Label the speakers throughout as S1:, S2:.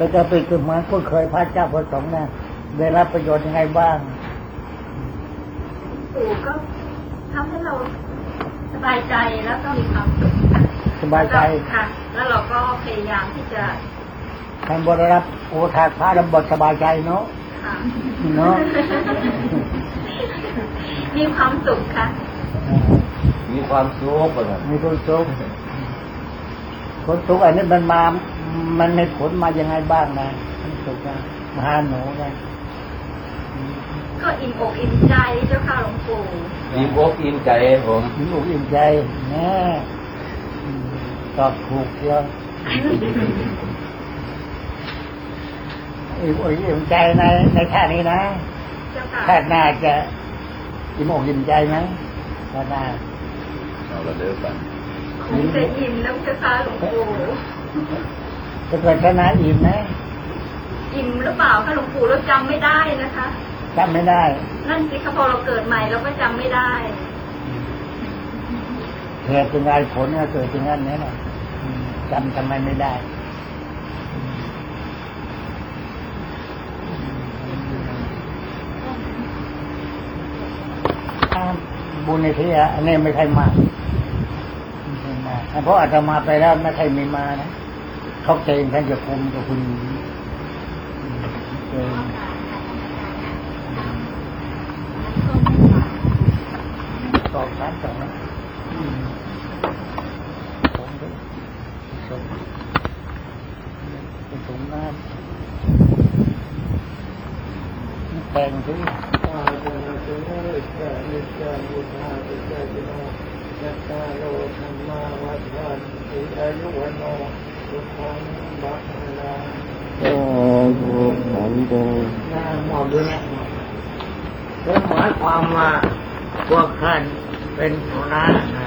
S1: จะไปคือเหมือนคุ้นเคยพระเจ้าพระสงฆ์นะได้รับประโยชน์ยังไงบ้าง
S2: ปู่ก็ทำให้เราสบายใจแล้วก็มีความสุข
S1: สบายใจ
S2: ค่ะแล้วเราก็พยายามที่จะ
S1: ท่านบริรับโอทาพระดำบทสบายใจเนาะเนาะ
S2: มีความสุขค่ะ
S3: มีความสุขเลย
S1: มีความสุขคนสุขอันนี้มันในผลมายังไงบ้างนะสุขนะมหาหนูนะ
S2: ก็อิ่มอกอิ่มใจเจ้าค่ะหลวงปู่
S3: อิ่มอกอิ่มใจผม
S1: อิ่มอกอิ่มใจแน่ตอบถูกแล้วอิ่มอกอิ่มใจในชาตินี้นะชาติหน้าจะอิ่มอกอิ่มใจไหมชาติหน้า
S3: เราเลิกกัน
S2: คงจะอิ่มแล้วเจ้าค่ะหลวงปู่
S1: จะเกิดชาติหน้าอิ่มไหม
S2: อิ่มหรือเปล่าค่ะหลวงปู่เราจำไม่ได้นะคะ
S1: จำไม่ได้
S2: นั่นสิคะพอเราเกิดใหม่เราก็จำไม่ได้
S1: เหตุเป็นไงผลก็เกิดเป็นงั้นนี่แหละจำทำไมไม่ได้บุญในที่อันนี้ไม่ใช่มากเพราะอาตมาไปแล้วไม่ใช่มีมานะเขาเจงท่านจะคุมกับคุณสอบการสอนส่งน้ำแต่งที่ยัตตาโลธรรมาวัฏฏันติอายุวันโนสุขังบัพพาโอ้โหหันตรงน่าหมอบด้วยนะแล้วหมายความว่าพวกท่านเป็นพระ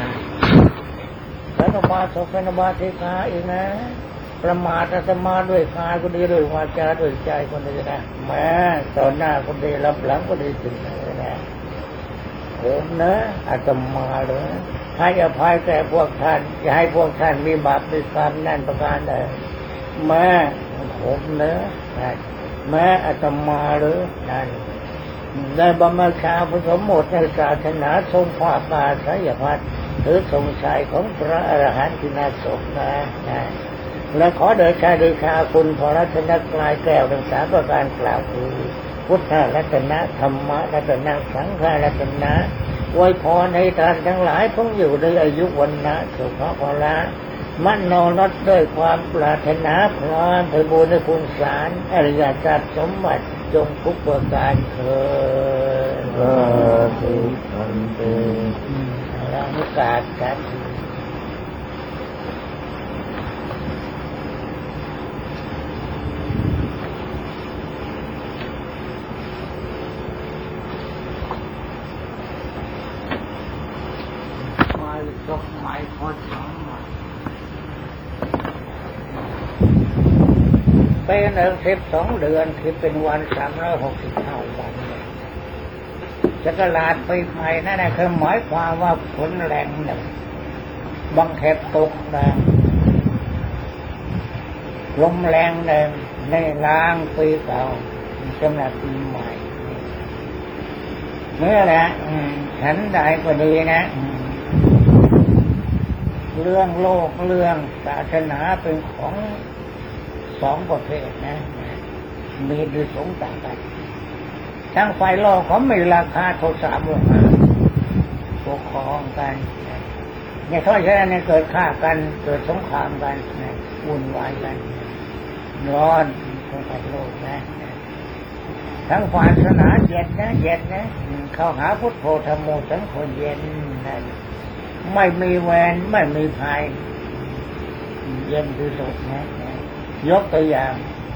S1: แล้วก็มาสเป็นมาเทคาอีกนะประมาทอาตมาด้วยกายก็ดีด้วยวาจาด้วยใจคนดีนะแม้ต่อหน้าคนดีรับหลังก็ดีถึงนะผมนะอาตมาเลยให้อภัยแก่พวกท่านอย่าให้พวกท่านมีบาปมีกรรมนั่นประการใดแม้ผมนะแม้อาตมาเลยนั่นได้บำเพ็ญชาผสมหมดในศาสนาทรงภาพมาสายพัฒน์หรือทรงชายของพระอรหันต์ที่น่าสงนะและขอเดชาคุณพระรัตนกลายแก้วทั้งสามประการกล่าวคือพุทธรัตนะธรรมรัตนะสังฆรัตนะอวยพรให้ท่านทั้งหลายคงอยู่ในอายุวันนะสุขภาละมั่นนอนรัดด้วยความปรารถนาพร้อมไปบูรณคุณสารอริยสัจสมบัติจงทุกประการเถิดทุกขันเตเราไม่กาดกันดอกไม้พอทั้งเป็น12 เดือนคือเป็นวัน365 วันจะกระลาดไปใหม่นั่นแหละคือหมายความว่าฝนแรงหนึ่งบังแคบตกแรงลมแรงหนึ่งในล้างปีเก่าสำหรับปีใหม่เมื่อแหละฉันใดก็ดีนะเรื่องโลกเรื่องศาสนาเป็นของสองประเภทนะมีโดยสงต่างกันทั้งฝ่ายโลกเขาไม่ราคาโทสะโมหะปกครองกันเนี่ยถ้าอย่างนั้นเกิดฆ่ากันเกิดสงครามกันวุ่นวายกันร้อนทั้งฝ่ายโลกนะทั้งฝ่ายศาสนาเย็นนะเข้าหาพุทโธธรรมโมสังโฆเย็นนะไม่มีแวนไม่มีภายเย็นที่สุดนะยกตัวอย่าง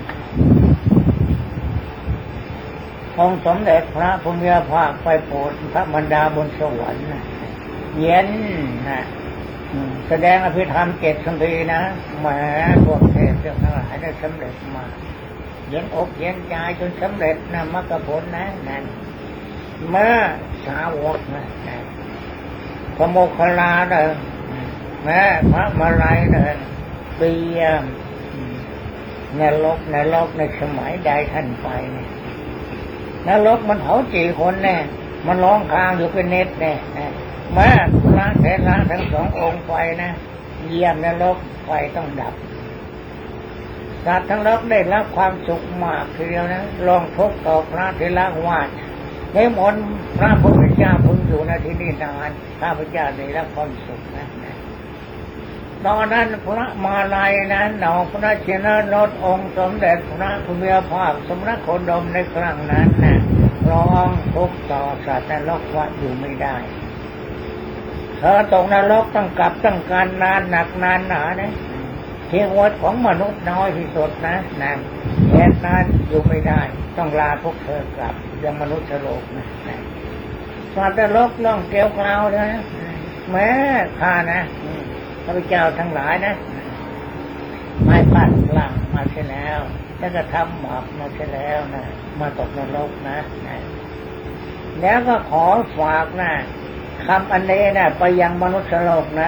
S1: องค์สมเด็จพระพุทธภาคไปโปรดพระบรรดาบนสวรรค์เย็นนะแสดงอภิธรรม7 นาทีนะแหมพวกเทพทั้งหลายได้สำเร็จมาเย็นอกเย็นใจจนสำเร็จนะมรรคผลนะนั่นเมื่อสาวกนะพระโมคคัลลาเดินแม่พระมาลัยเดินเตรียมนรกในสมัยใดท่านไปเนี่ยนรกมันเผากี่คนแน่มันร้องคางอยู่เป็นเน็ตแน่แม้พระเถระทั้งสององค์ไปนะเยี่ยมนรกไฟต้องดับสัตว์ทั้งโลกได้รับความสุขมากทีเดียวนะลองทุกข์ต่อพระเถระว่าให้มนพระพุทธเจ้าพึงอยู่ในที่นี้นานข้าพเจ้าได้รับความสุขนะตอนนั้นพระมาลัยนั้นหนอพระเชนรถองค์สมเด็จพระพุทธภาคสมณโคดมในครั้งนั้นนะร้องทุกข์ต่อสัตว์นรกว่าอยู่ไม่ได้เธอตกนรกต้องกลับต้องการนานหนักนานหนานะชีวิตของมนุษย์น้อยที่สุดนะนั่นเหตุนั้นอยู่ไม่ได้ต้องลาพวกเธอกลับยังมนุษย์โลกนะสัตว์นรกน้องเกลียวกล่าวนะแม้ข้านะพระเจ้าทั้งหลายนะไม่ปัดหลังมาใช่แล้วแล้วก็ทำบาปมาใช่แล้วนะมาตกนรกนะแล้วก็ขอฝากนะคำอันนี้นะไปยังมนุษย์โลกนะ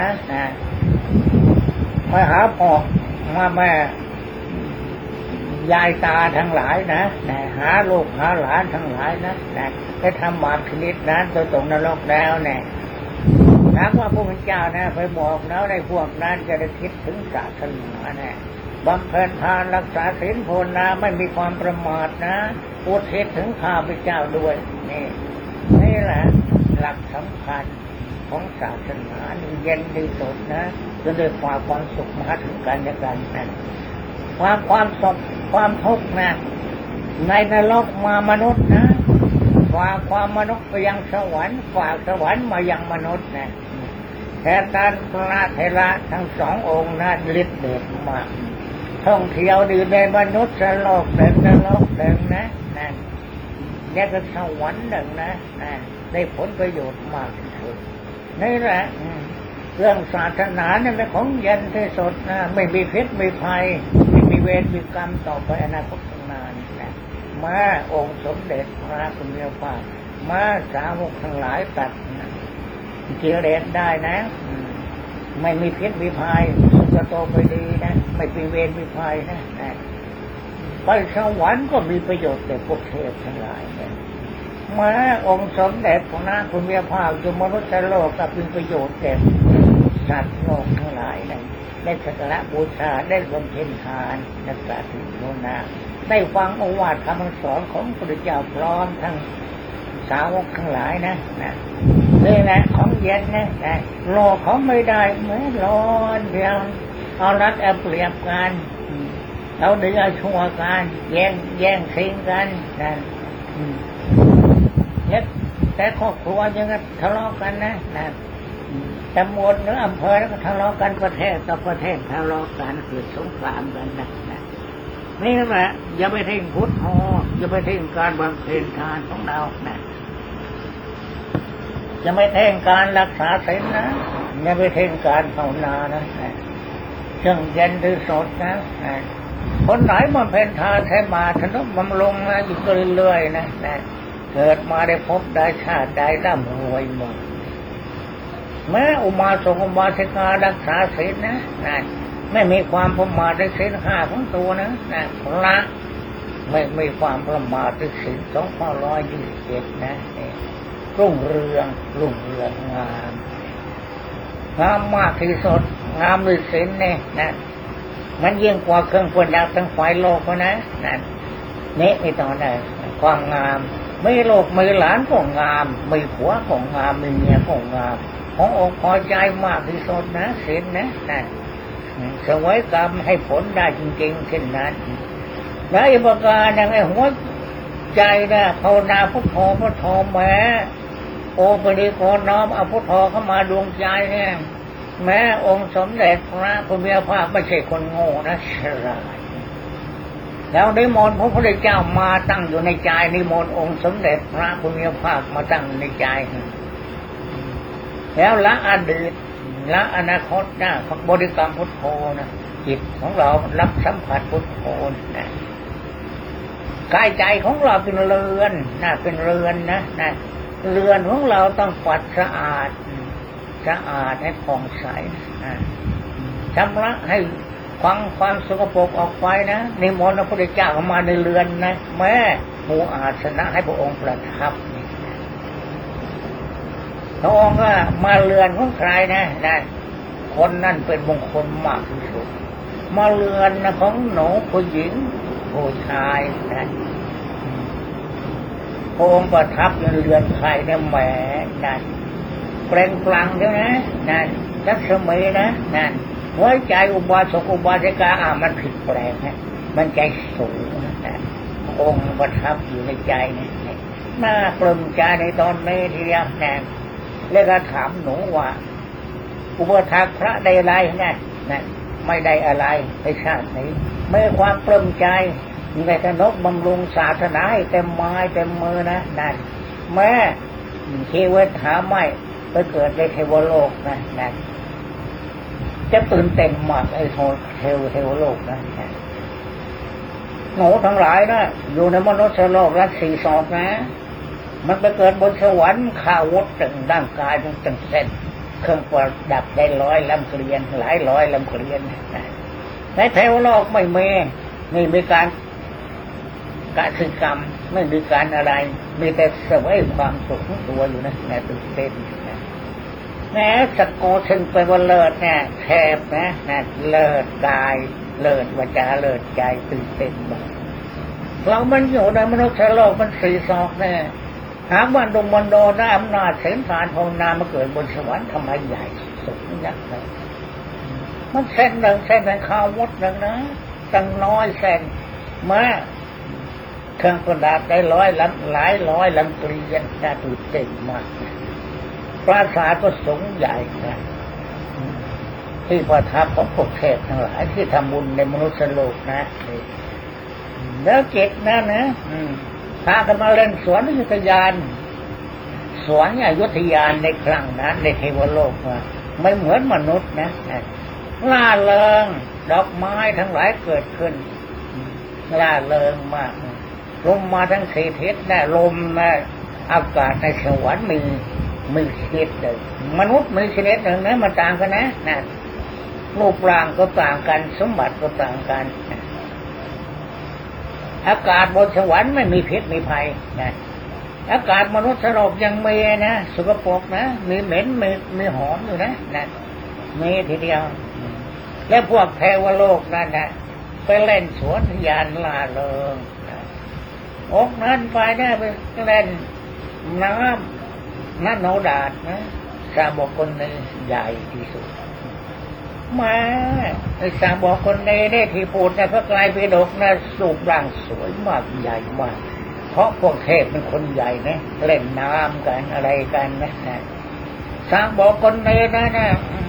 S1: มาหาพ่อมาแม่ยายตาทั้งหลายนะหาลูกหาหลานทั้งหลายนะไปทำบาปชนิดนั้นโดยตกนรกแล้วเนี่ยถามว่าพระพุทธเจ้านะไปบอกแล้วในพวกนั้นจะได้คิดถึงศาสนานะบำเพ็ญทานรักษาศีลภาวนาไม่มีความประมาทนะอุทิศถึงข้าพเจ้าด้วยนี่แหละหลักสำคัญของศาสนาเย็นดีสุดนะจะได้ความสุขมาถึงกันและกันนะความสุขความทุกข์นะในนรกมามนุษย์นะฝากความมนุษย์ไปยังสวรรค์ฝากสวรรค์มายังมนุษย์นะแต่ท่านพระเถระทั้งสององค์นั้นฤทธิ์เดชมากท่องเที่ยวดีในมนุษย์โลกเดินนรกเดินนะนั่นนี่ก็สวรรค์หนึ่งนะได้ผลประโยชน์มากที่สุดนี่แหละเรื่องศาสนาเนี่ยเป็นของเย็นที่สุดนะไม่มีพิษไม่ภัยไม่มีเวรมีกรรมต่อไปอนาคตข้างหน้านะมาองค์สมเด็จพระพุทธเจ้ามาสาวกทั้งหลายตัดเกิเลสได้นะไม่มีพิษมีภัยสุขโตไปดีนะไม่มีเวรมีภัยนะไปสวรรค์ก็มีประโยชน์แก่พวกเทพทั้งหลายนะมาองค์สมเด็จพระพุทธเจ้าอยู่มนุษย์โลกก็เป็นประโยชน์แก่สัตว์โลกทั้งหลายนะได้สักการะบูชาได้บำเพ็ญทานรักษาศีลภาวนาได้ฟังโอวาทคำสอนของพระพุทธเจ้าพร้อมทั้งสาวกทั้งหลายนะนี่แหละของเย็นนะโลกเขาไม่ได้เหมือนร้อนเพียงเอารัดเอาเปรียบกันเราดีเอาชั่วกันแย่งชิงกันนั่นแต่ครอบครัวยังทะเลาะกันนะตำบลหรืออำเภอแล้วก็ทะเลาะกันประเทศต่อประเทศทะเลาะกันเกิดสงครามกันนะนี่แหละอย่าไปทิ้งพุทธโธอย่าไปทิ้งการบำเพ็ญทานของเรานะอย่าไปทิ้งการรักษาศีลนะอย่าไปทิ้งการภาวนานะเรื่องเย็นที่สุดนะคนไหนบำเพ็ญทานให้มาทนุบำรุงนะอยู่เรื่อยๆนะเกิดมาได้พบได้ชาติได้ร่ำรวยหมดแม้อุบาสกอุบาสิการักษาศีลนะไม่มีความประมาทในศีลห้าของตัวนะละไม่มีความประมาทในศีล227นะรุ่งเรืองงามมากที่สุดงามด้วยศีลเนี่ยนะมันยิ่งกว่าเครื่องประดับทั้งฝ่ายโลกนะนี่ไม่ต้องได้ความงามไม่โลกไม่หลานก็งามไม่ผัวก็งามไม่เมียก็งามขององค์พอใจมากที่สุดนะศีลนะสวยกรรมให้ผลได้จริงๆเช่นนั้นและอีกประการอย่างไอ้หัวใจนะภาวนาพุทโธแม้โอปนิโกน้อมเอาพุทโธเข้ามาดวงใจเนี่ยแม้องค์สมเด็จพระพุทธเจ้าไม่ใช่คนโง่นะฉลาดแล้วนิมนต์พระพุทธเจ้ามาตั้งอยู่ในใจนิมนต์องค์สมเด็จพระพุทธเจ้ามาตั้งในใจแล้วละอดีตละอนาคตนะบริกรรมพุทโธนะจิตของเรารับสัมผัสพุทโธนะกายใจของเราเป็นเรือนเป็นเรือนนะเรือนของเราต้องปัดสะอาดให้ผ่องใสชำระให้ฟังความสกปรกออกไปนะนิมนต์พระพุทธเจ้าเข้ามาในเรือนนะแม่ปูอาสนะให้พระองค์ประทับพระองค์ก็มาเรือนของใครนะคนนั่นเป็นมงคลมากที่สุดมาเรือนนะของหนูผู้หญิงผู้ชายนะพระองค์ประทับอยู่ในเรือนใครเนี่ยแหมนั่นเปล่งปลั่งเท่านั้นนั่นรัศมีนะนั่นหัวใจอุบาสกอุบาสิกามันผิดแปลกนะมันใจสูงนะองค์ประทับอยู่ในใจนี่น่าปลื้มใจในตอนนี้ทีเดียวนะแล้วก็ถามหนูว่าอุปถากพระได้อะไรนะไม่ได้อะไรในชาตินี้ไม่ความปลื้มใจในขนบบำรุงศาสนาให้เต็มไม้เต็มมือนะนั่นแม่เทวดาไม่ไปเกิดในเทวโลกนะนั่นจะตื่นเต้นมากไอ้เทวโลกนะหนูทั้งหลายนะอยู่ในมนุษย์โลกรักสี่ศอกนะมันไปเกิดบนสวรรค์ข่าววัดตึงร่างกายมันตึงเส้นเครื่องประดับได้100 ลำเกลียนหลาย100 ลำเกลียนในเทวโลกไม่มีการศึกกรรมไม่มีการอะไรมีแต่เสวยความสุขของตัวอยู่นะตื่นเต้นแม้สกโกถึงไปว่าเลิศเนี่ยแทบนะเลิศกายเลิศวาจาเลิศใจตื่นเต้นบ้างเรามันอยู่ในมนุษย์โลกมันสี่ศอกเนี่ยหาวันดงมันโดนอำนาจเสนสารภาวนามาเกิดบนสวรรค์ทำไมใหญ่สุดนักเลยมันเส้นหนึ่งข้าวมดหนึ่งนะตั้งน้อยเส้นมาเครื่องประดับได้100 ลำหลาย100 ลำเกลียนน่าตื่นเต้นมากปราสาทก็สูงใหญ่นะที่ประทับของพวกเทพทั้งหลายที่ทำบุญในมนุษย์โลกนะแล้วเจ็ดนะพากันมาเล่นสวนอยุธยานสวนอยุธยานในครั้งนั้นในเทวโลกไม่เหมือนมนุษย์นะล่าเริงดอกไม้ทั้งหลายเกิดขึ้นล่าเริงมากลมมาทั้งสี่ทิศนะลมนะอากาศในสวรรค์มีชนิดเลยมนุษย์มีชนิดหนึ่งนะมันต่างกันนะรูปร่างก็ต่างกันสมบัติก็ต่างกันอากาศบนสวรรค์ไม่มีพิษมีภัยนะอากาศมนุษย์โลกยังมีนะสกปรกนะมีเหม็นมีหอมอยู่นะมีทีเดียวและพวกเทวโลกนั่นนะไปเล่นสวนยานล่าเริงอกนั้นไปได้ไปเล่นน้ำโนดาดนะสาบอกคนนี้ใหญ่ที่สุดมาไอ้สาบอกคนนี้ได้ที่พูดในพระไตรปิฎกนะสูบร่างสวยมากใหญ่มากเพราะพวกเทพเป็นคนใหญ่นะเล่นน้ำกันอะไรกันนะสาบอกคนนี้นะ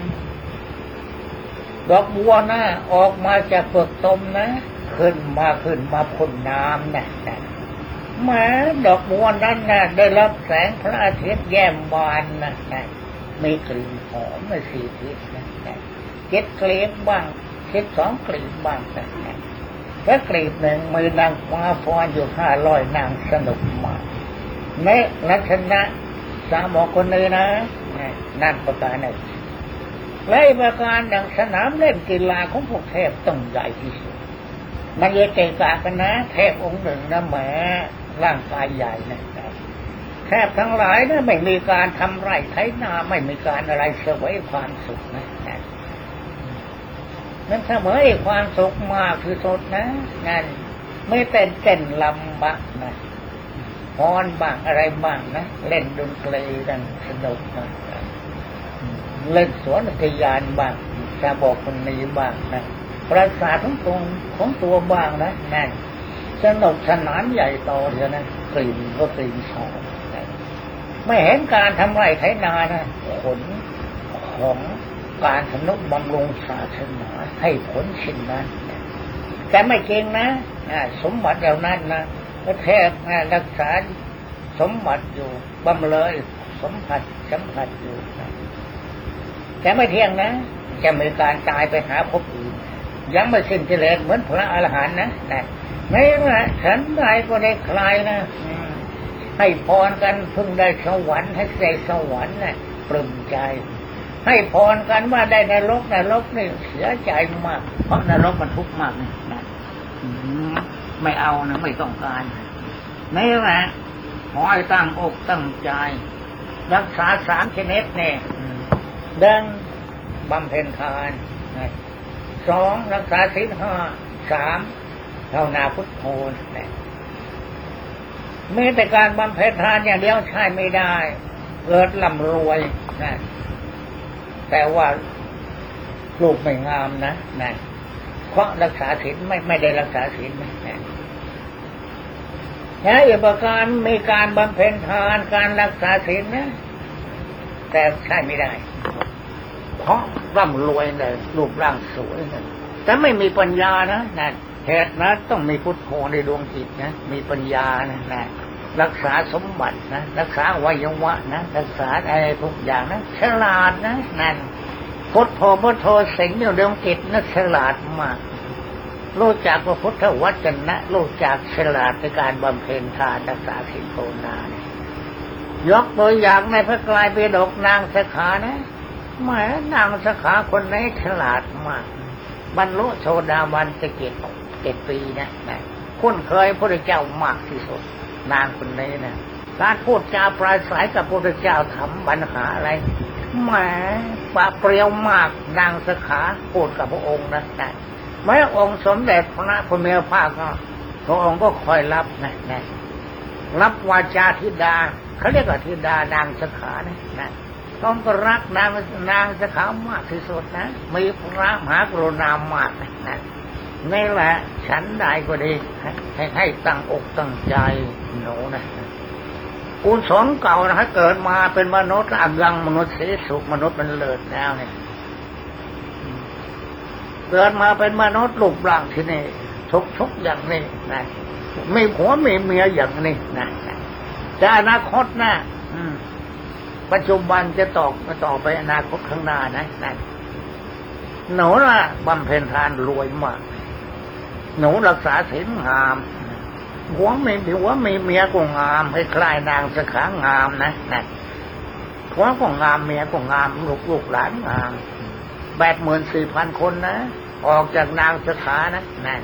S1: ดอกบัวนะออกมาจากเปลือกตมนะขึ้นมาพ่นน้ำนะแม้ดอกบัวนั้นนะได้รับแสงพระอาทิตย์แย้มบานนะมีกลิ่นหอมในสี่ทิศนะ7 กลีบบ้าง12 กลีบบ้างนะและกลีบหนึ่งมือนางฟ้าฟ้อนอยู่500 นางสนุกมากในลักษณะสาบอกคนนี้นะนั่นประการหนึ่งและประการดังสนามเล่นกีฬาของพวกเทพต้องใหญ่ที่สุดมันเยอะเก่งกากันนะเทพองค์หนึ่งนะแหมร่างกายใหญ่นะเทพทั้งหลายนะไม่มีการทำไร่ไถนาไม่มีการอะไรเสวยความสุขนะนั่นเสมอความสุขมากที่สุดนะนั่นไม่เต้นลำบ้างนะฮ้อนบ้างอะไรบ้างนะเล่นดนตรีกันสนุกนะเล่นสวนอุทยานบ้างจะบอกคนนี้บ้างนะปราสาทของตัวบ้างนะนั่นสนุกสนานใหญ่โตเลยนะกลิ่นก็กลิ่นหอมไม่เห็นการทำไร่ไถนานะผลของการทนุบำรุงศาสนาให้ผลชิ้นนั้นแต่ไม่จริงนะสมบัติเหล่านั้นนะประเทศรักษาสมบัติอยู่บำเลยสัมผัสอยู่นะแต่ไม่เที่ยงนะจะมีการตายไปหาภพอื่นยังไม่สิ้นกิเลสเหมือนพระอรหันต์นะไม่ว่าฉันใดก็ได้คลายนะให้พรกันเพิ่งได้สวรรค์ให้ได้สวรรค์นะปลื้มใจให้พรกันว่าได้นรกนี่เสียใจมากเพราะนรกมันทุกข์มากนี่นะไม่เอานะไม่ต้องการนี่แหละขอให้ตั้งอกตั้งใจรักษา3 ชนิดเนี่ย1บำเพ็ญทาน2รักษาศีล 5 3ภาวนาพุทโธเนี่ยไม่แต่การบำเพ็ญทานอย่างเดียวใช่ไม่ได้เกิดร่ำรวยนะแต่ว่าลูกไม่งามนะเพราะรักษาศีลไม่ได้รักษาศีลนะอีกประการมีการบำเพ็ญทานการรักษาศีลนะแต่ใช่ไม่ได้เพราะร่ำรวยเลยรูปร่างสวยนะแต่ไม่มีปัญญานะเหตุนะต้องมีพุทโธในดวงจิตนะมีปัญญานะรักษาสมบัตินะรักษาวัยวะนะรักษาอะไรทุกอย่างนะฉลาดนะนั่นพุทโธสิงอยู่ดวงจิตนะฉลาดมากรู้จักว่าพุทธวจนะรู้จักฉลาดในการบำเพ็ญทานรักษาศีลภาวนายกตัวอย่างในพระไตรปิฎกนางสขานะแม้นางสขาคนนี้ฉลาดมากบรรลุโสดาบันจะ7 ปีนะคุ้นเคยพระพุทธเจ้ามากที่สุดนางคนนี้นะการพูดจาปราศัยกับพระพุทธเจ้าทำปัญหาอะไรแหมปากเปรี้ยวมากนางสขาพูดกับพระองค์นะแม้องค์สมเด็จพระพุทธเจ้าภาคก็พระองค์ก็คอยรับนะรับวาจาธิดาเขาเรียกว่าธิดานางสขานะต้องก็รักนางสขามากที่สุดนะมีพระมหากรุณามากนะนี่แหละฉันได้ก็ดีให้ตั้งอกตั้งใจหนูนะกุศลเก่านะเกิดมาเป็นมนุษย์อัยังมนุษย์เสสุมนุษย์มันเลิศแล้วเนี่ยเกิดมาเป็นมนุษย์รูปร่างที่นี่ทุกอย่างนี่นะไม่ผัวไม่เมียอย่างนี้นะแต่อนาคตนะปัจจุบันจะต่อไปอนาคตข้างหน้านะหนูน่ะบำเพ็ญทานรวยมากหนูรักษาศีลงามหัวไม่เมียก็งามให้คล้ายนางสขางามนะหัวก็งามเมียก็งามลูกหลานงาม84,000 คนนะออกจากนางสขานะ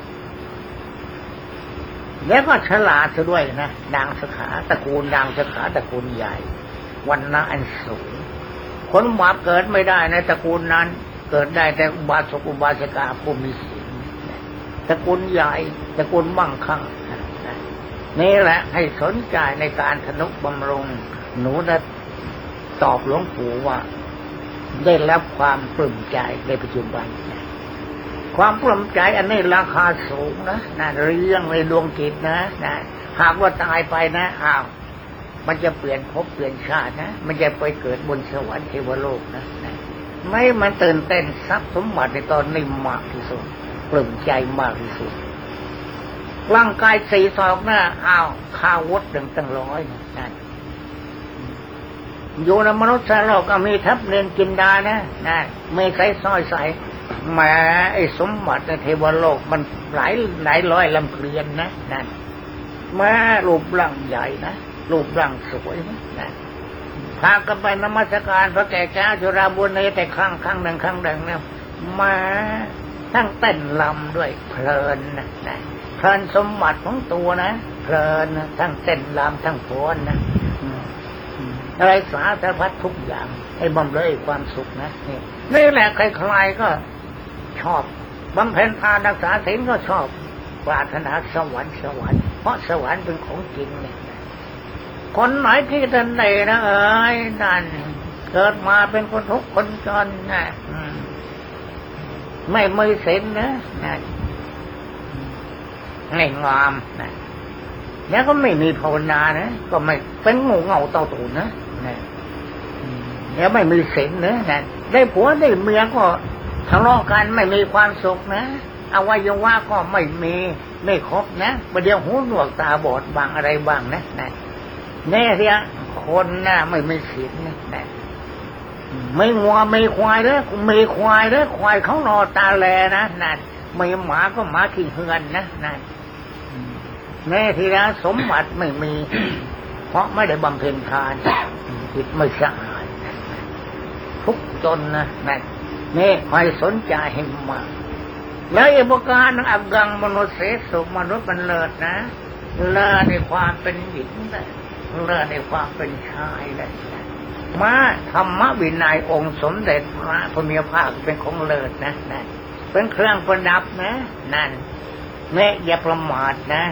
S1: แล้วก็ฉลาดซะด้วยนะนางสขาตระกูลนางสขาตระกูลใหญ่วันนะอันสูงคนบาปเกิดไม่ได้ในตระกูลนั้นเกิดได้แต่อุบาสกอุบาสิกาผู้มีศีลตระกูลใหญ่ตระกูลมั่งคั่งนี่แหละให้สนใจในการทนุบำรุงหนูได้ตอบหลวงปู่ว่าได้รับความปลื้มใจในปัจจุบันความปลื้มใจอันนี้ราคาสูงนะเรื่องในดวงจิตนะหากว่าตายไปนะมันจะเปลี่ยนภพเปลี่ยนชาตินะมันจะไปเกิดบนสวรรค์เทวโลกนะไม่มันตื่นเต้นทรัพย์สมบัติในตอนนี้มากที่สุดปลื้มใจมากที่สุดร่างกาย4 ศอกนะข้าววดตั้ง100นะอยู่ในมนุษย์โลกก็มีทัพเรียนกินดานะไม่ใส่สร้อยใส่แม้ไอ้สมบัติในเทวโลกมันหลายร้อยลำเลียนนะแม้รูปร่างใหญ่นะรูปร่างสวยนะพากันไปนมัสการพระแก่เจ้าจุฬาบุญในแต่ครั้งหนึ่งเนี่ยมาทั้งเต้นลำด้วยเพลินนะเพลินสมบัติของตัวนะเพลินนะทั้งเต้นลำทั้งฟ้อนนะอะไรสารพัดทุกอย่างให้บำเรอความสุขนะนี่แหละใครๆก็ชอบบำเพ็ญทานรักษาศีลก็ชอบปรารถนาสวรรค์เพราะสวรรค์เป็นของจริงเนี่ยคนไหนที่ท่านใดนะนั่นเกิดมาเป็นคนทุกข์คนจนนะไม่มีศีลนะไม่งามนะแล้วก็ไม่มีภาวนานะก็ไม่เป็นงูเง่าเต่าตูนนะแล้วไม่มีศีลนะได้ผัวได้เมียก็ทะเลาะกันไม่มีความสุขนะอวัยวะก็ไม่ครบนะประเดี๋ยวหูหนวกตาบอดบางอะไรบ้างนะแน่ที่คนน่ะไม่มีศีลนะไม่งัวไม่ควายเลยไม่ควายเลยควายเขารอตาแลนะไม่หมาก็หมาขี้เหือนนะแน่ที่แล้วสมบัติไม่มีเพราะไม่ได้บำเพ็ญทานจิตไม่สะอาดทุกข์จนนะนั่นนี่คอยสนใจให้มากแล้วอีกประการนึงอักกังมนุษย์เสสุมนุษย์มันเลิศนะเลิศในความเป็นหญิงเลยเลิศในความเป็นชายเลยมาธรรมวินัยองค์สมเด็จพระพุทธภาคเป็นของเลิศนะนั่นเป็นเครื่องประดับนะนั่นแม่อย่าประมาทนะ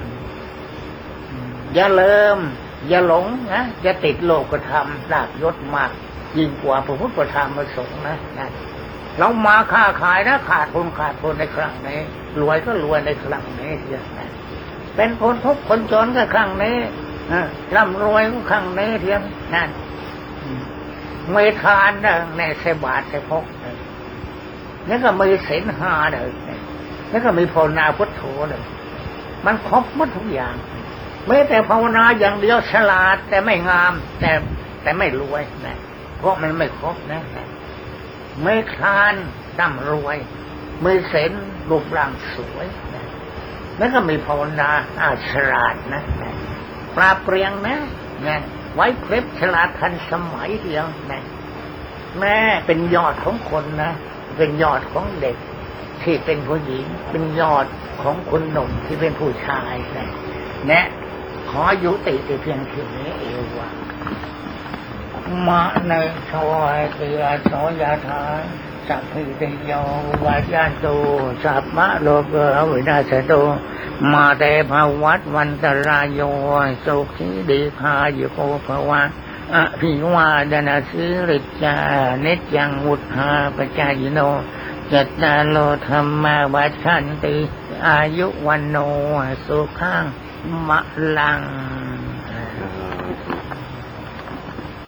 S1: อย่าเลิมอย่าหลงนะอย่าติดโลกธรรมลาภยศมากยิ่งกว่าพระพุทธธรรมประสงค์นะนั่นเรามาค้าขายนะขาดทุนในครั้งนี้รวยก็รวยในครั้งนี้เดียวนะเป็นคนทุกข์คนจนก็ครั้งนี้ร่ำรวยก็ครั้งนี้เดียวนั่นไม่ทานนะในใส่บาตรใส่พกนี่ก็มีศีลห้าเลยนี่ก็มีภาวนาพุทโธเลยมันครบหมดทุกอย่างไม่แต่ภาวนาอย่างเดียวฉลาดแต่ไม่งามแต่ไม่รวยนะเพราะมันไม่ครบนะไม่ทานร่ำรวยไม่ศีลรูปร่างสวยนะแล้วก็มีภาวนาฉลาดนะปราบเปรียงนะไว้เคล็ดฉลาดทันสมัยเดียวนะแม่เป็นยอดของคนนะเป็นยอดของเด็กที่เป็นผู้หญิงเป็นยอดของคุณหนุ่มที่เป็นผู้ชายนะขอยุติแต่เพียงแค่นี้เอวะมาในชอยเตียโสยถาสัพพิติโยวาญาโตสัพพะโลกวินาศโตมาแต่ภวัตวันตรายโยสุขีดีพายุโกภวะอภิวาดนาสิริจานิจังวุฒาปจายโนจัตตาโลธรรมาวัฏันติอายุวันโนสุขังมะลัง